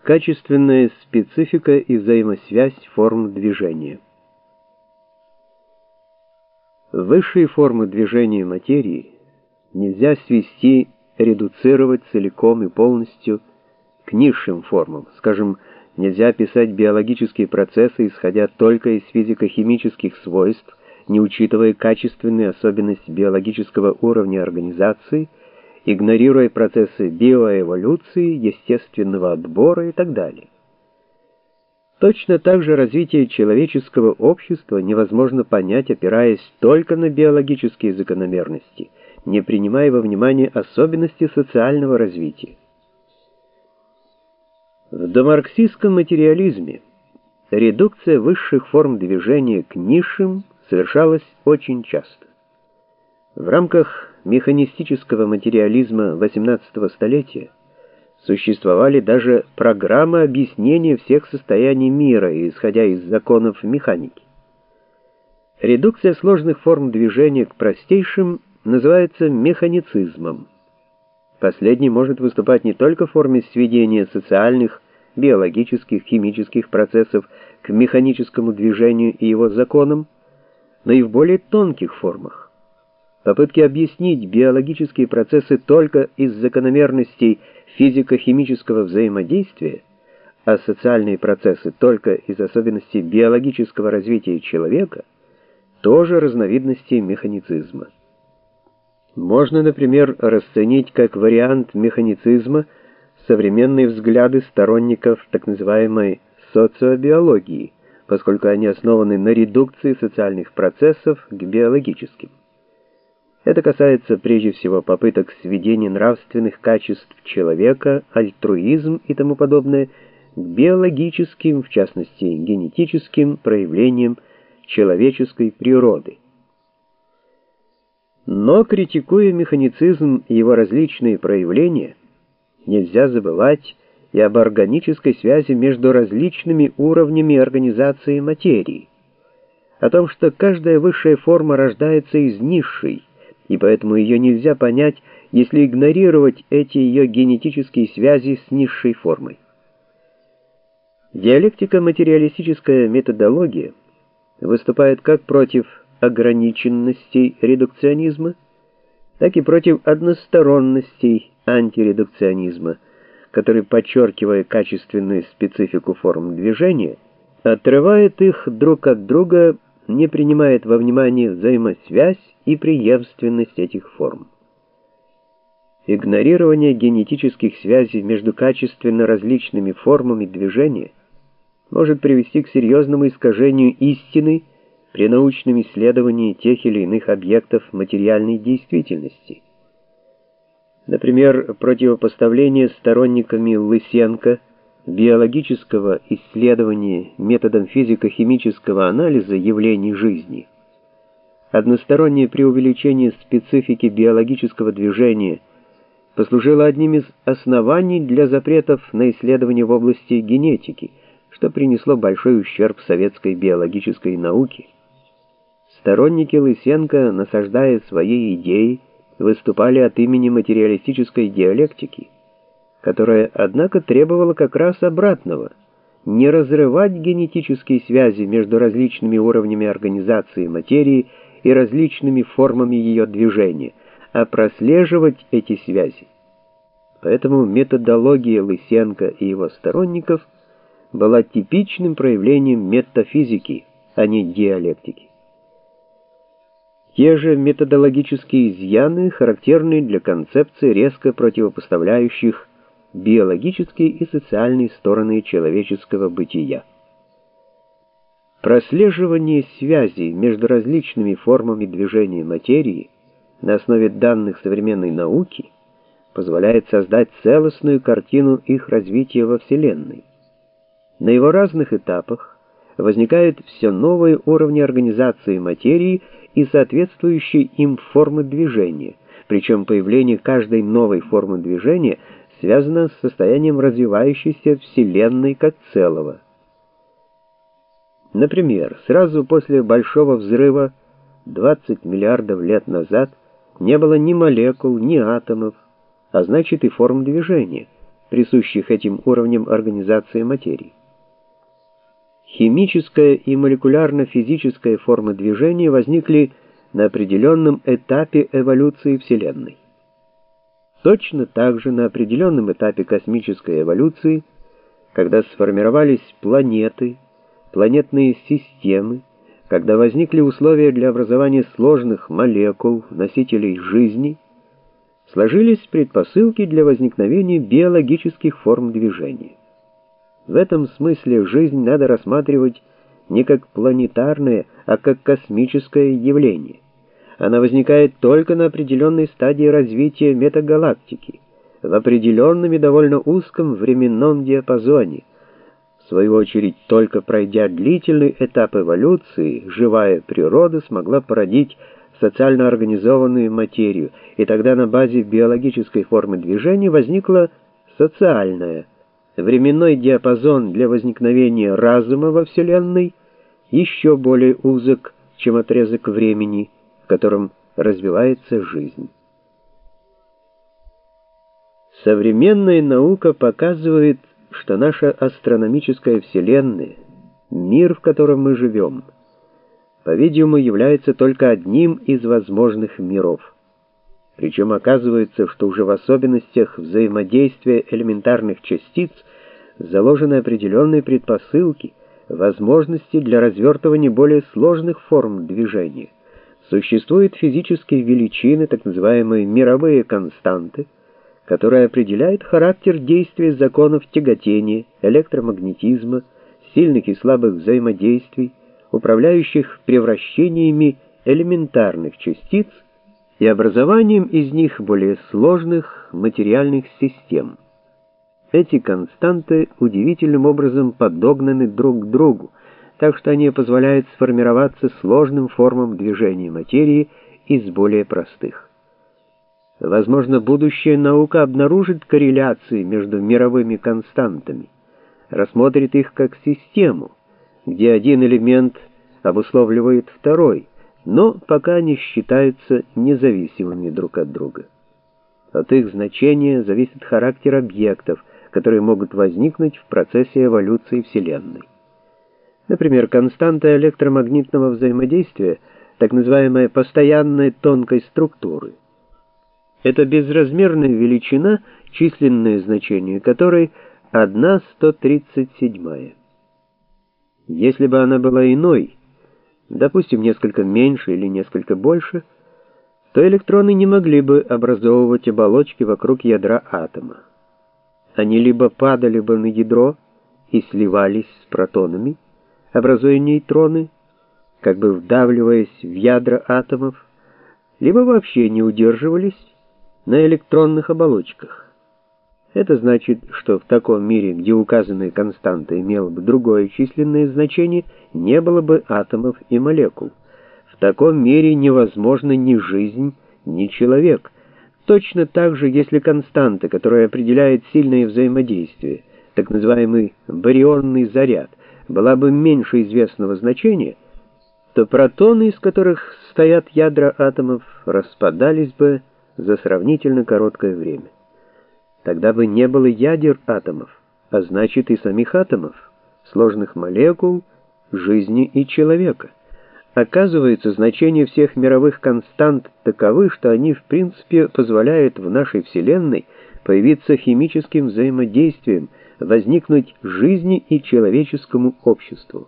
Качественная специфика и взаимосвязь форм движения. Высшие формы движения материи нельзя свести, редуцировать целиком и полностью к низшим формам. Скажем, нельзя описать биологические процессы, исходя только из физико-химических свойств, не учитывая качественные особенности биологического уровня организации, игнорируя процессы биоэволюции, естественного отбора и так далее. Точно так же развитие человеческого общества невозможно понять, опираясь только на биологические закономерности, не принимая во внимание особенности социального развития. В домарксистском материализме редукция высших форм движения к низшим совершалась очень часто. В рамках механистического материализма XVIII столетия существовали даже программы объяснения всех состояний мира, исходя из законов механики. Редукция сложных форм движения к простейшим называется механицизмом. Последний может выступать не только в форме сведения социальных, биологических, химических процессов к механическому движению и его законам, но и в более тонких формах. Попытки объяснить биологические процессы только из закономерностей физико-химического взаимодействия, а социальные процессы только из особенностей биологического развития человека, тоже разновидности механицизма. Можно, например, расценить как вариант механицизма современные взгляды сторонников так называемой социобиологии, поскольку они основаны на редукции социальных процессов к биологическим. Это касается прежде всего попыток сведения нравственных качеств человека, альтруизм и тому подобное, к биологическим, в частности генетическим проявлениям человеческой природы. Но, критикуя механицизм и его различные проявления, нельзя забывать и об органической связи между различными уровнями организации материи, о том, что каждая высшая форма рождается из низшей, и поэтому ее нельзя понять, если игнорировать эти ее генетические связи с низшей формой. Диалектико-материалистическая методология выступает как против ограниченностей редукционизма, так и против односторонностей антиредукционизма, который, подчеркивая качественную специфику форм движения, отрывает их друг от друга, не принимает во внимание взаимосвязь и преемственность этих форм. Игнорирование генетических связей между качественно различными формами движения может привести к серьезному искажению истины при научном исследовании тех или иных объектов материальной действительности. Например, противопоставление сторонниками Лысенко биологического исследования методом физико-химического анализа явлений жизни, одностороннее преувеличение специфики биологического движения послужило одним из оснований для запретов на исследования в области генетики, что принесло большой ущерб советской биологической науке. Сторонники Лысенко, насаждая свои идеи, выступали от имени материалистической диалектики, которая, однако, требовала как раз обратного — не разрывать генетические связи между различными уровнями организации материи и различными формами ее движения, а прослеживать эти связи. Поэтому методология Лысенко и его сторонников была типичным проявлением метафизики, а не диалектики. Те же методологические изъяны характерны для концепций, резко противопоставляющих биологические и социальные стороны человеческого бытия. Прослеживание связей между различными формами движения материи на основе данных современной науки позволяет создать целостную картину их развития во Вселенной. На его разных этапах возникают все новые уровни организации материи и соответствующие им формы движения, причем появление каждой новой формы движения связано с состоянием развивающейся Вселенной как целого. Например, сразу после Большого взрыва 20 миллиардов лет назад не было ни молекул, ни атомов, а значит и форм движения, присущих этим уровням организации материи. Химическая и молекулярно-физическая формы движения возникли на определенном этапе эволюции Вселенной. Точно так же на определенном этапе космической эволюции, когда сформировались планеты, планетные системы, когда возникли условия для образования сложных молекул, носителей жизни, сложились предпосылки для возникновения биологических форм движения. В этом смысле жизнь надо рассматривать не как планетарное, а как космическое явление. Она возникает только на определенной стадии развития метагалактики, в определенном и довольно узком временном диапазоне. В свою очередь, только пройдя длительный этап эволюции, живая природа смогла породить социально организованную материю, и тогда на базе биологической формы движения возникла социальная. Временной диапазон для возникновения разума во Вселенной еще более узок, чем отрезок времени, в котором развивается жизнь. Современная наука показывает, что наша астрономическая Вселенная, мир, в котором мы живем, по-видимому, является только одним из возможных миров. Причем оказывается, что уже в особенностях взаимодействия элементарных частиц заложены определенные предпосылки, возможности для развертывания более сложных форм движения. Существуют физические величины, так называемые мировые константы, которые определяют характер действия законов тяготения, электромагнетизма, сильных и слабых взаимодействий, управляющих превращениями элементарных частиц и образованием из них более сложных материальных систем. Эти константы удивительным образом подогнаны друг к другу, так что они позволяют сформироваться сложным формам движения материи из более простых. Возможно, будущая наука обнаружит корреляции между мировыми константами, рассмотрит их как систему, где один элемент обусловливает второй, но пока они считаются независимыми друг от друга. От их значения зависит характер объектов, которые могут возникнуть в процессе эволюции Вселенной. Например, константа электромагнитного взаимодействия, так называемая постоянная тонкой структуры. Это безразмерная величина, численное значение которой 1/137. Если бы она была иной, допустим, несколько меньше или несколько больше, то электроны не могли бы образовывать оболочки вокруг ядра атома. Они либо падали бы на ядро и сливались с протонами, образуя нейтроны, как бы вдавливаясь в ядра атомов, либо вообще не удерживались на электронных оболочках. Это значит, что в таком мире, где указанная константа имела бы другое численное значение, не было бы атомов и молекул. В таком мире невозможна ни жизнь, ни человек. Точно так же, если константа, которая определяет сильное взаимодействие, так называемый барионный заряд, была бы меньше известного значения, то протоны, из которых состоят ядра атомов, распадались бы за сравнительно короткое время. Тогда бы не было ядер атомов, а значит и самих атомов, сложных молекул, жизни и человека. Оказывается, значения всех мировых констант таковы, что они в принципе позволяют в нашей Вселенной появиться химическим взаимодействием, возникнуть жизни и человеческому обществу.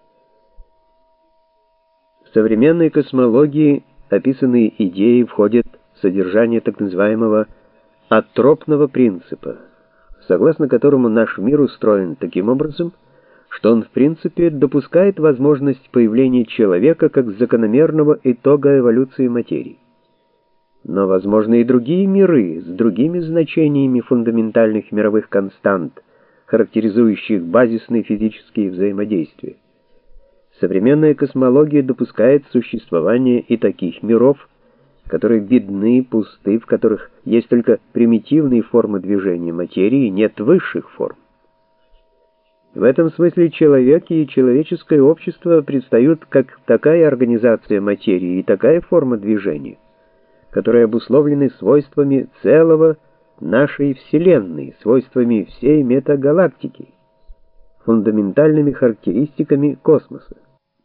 В современной космологии описанные идеи входят в содержание так называемого атропного принципа, согласно которому наш мир устроен таким образом, что он в принципе допускает возможность появления человека как закономерного итога эволюции материи. Но возможны и другие миры с другими значениями фундаментальных мировых констант, характеризующих базисные физические взаимодействия. Современная космология допускает существование и таких миров, которые бедны, пусты, в которых есть только примитивные формы движения материи, нет высших форм. В этом смысле человек и человеческое общество предстают как такая организация материи и такая форма движения, которые обусловлены свойствами целого, нашей Вселенной, свойствами всей метагалактики, фундаментальными характеристиками космоса.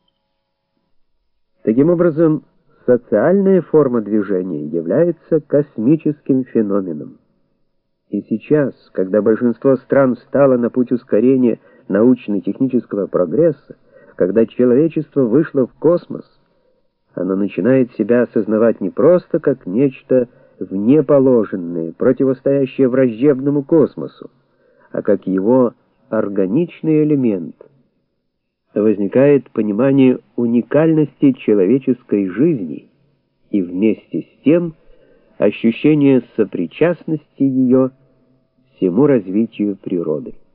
Таким образом, социальная форма движения является космическим феноменом. И сейчас, когда большинство стран встало на путь ускорения научно-технического прогресса, когда человечество вышло в космос, оно начинает себя осознавать не просто как нечто внеположенное, противостоящее враждебному космосу, а как его органичный элемент. Возникает понимание уникальности человеческой жизни и вместе с тем ощущение сопричастности ее всему развитию природы.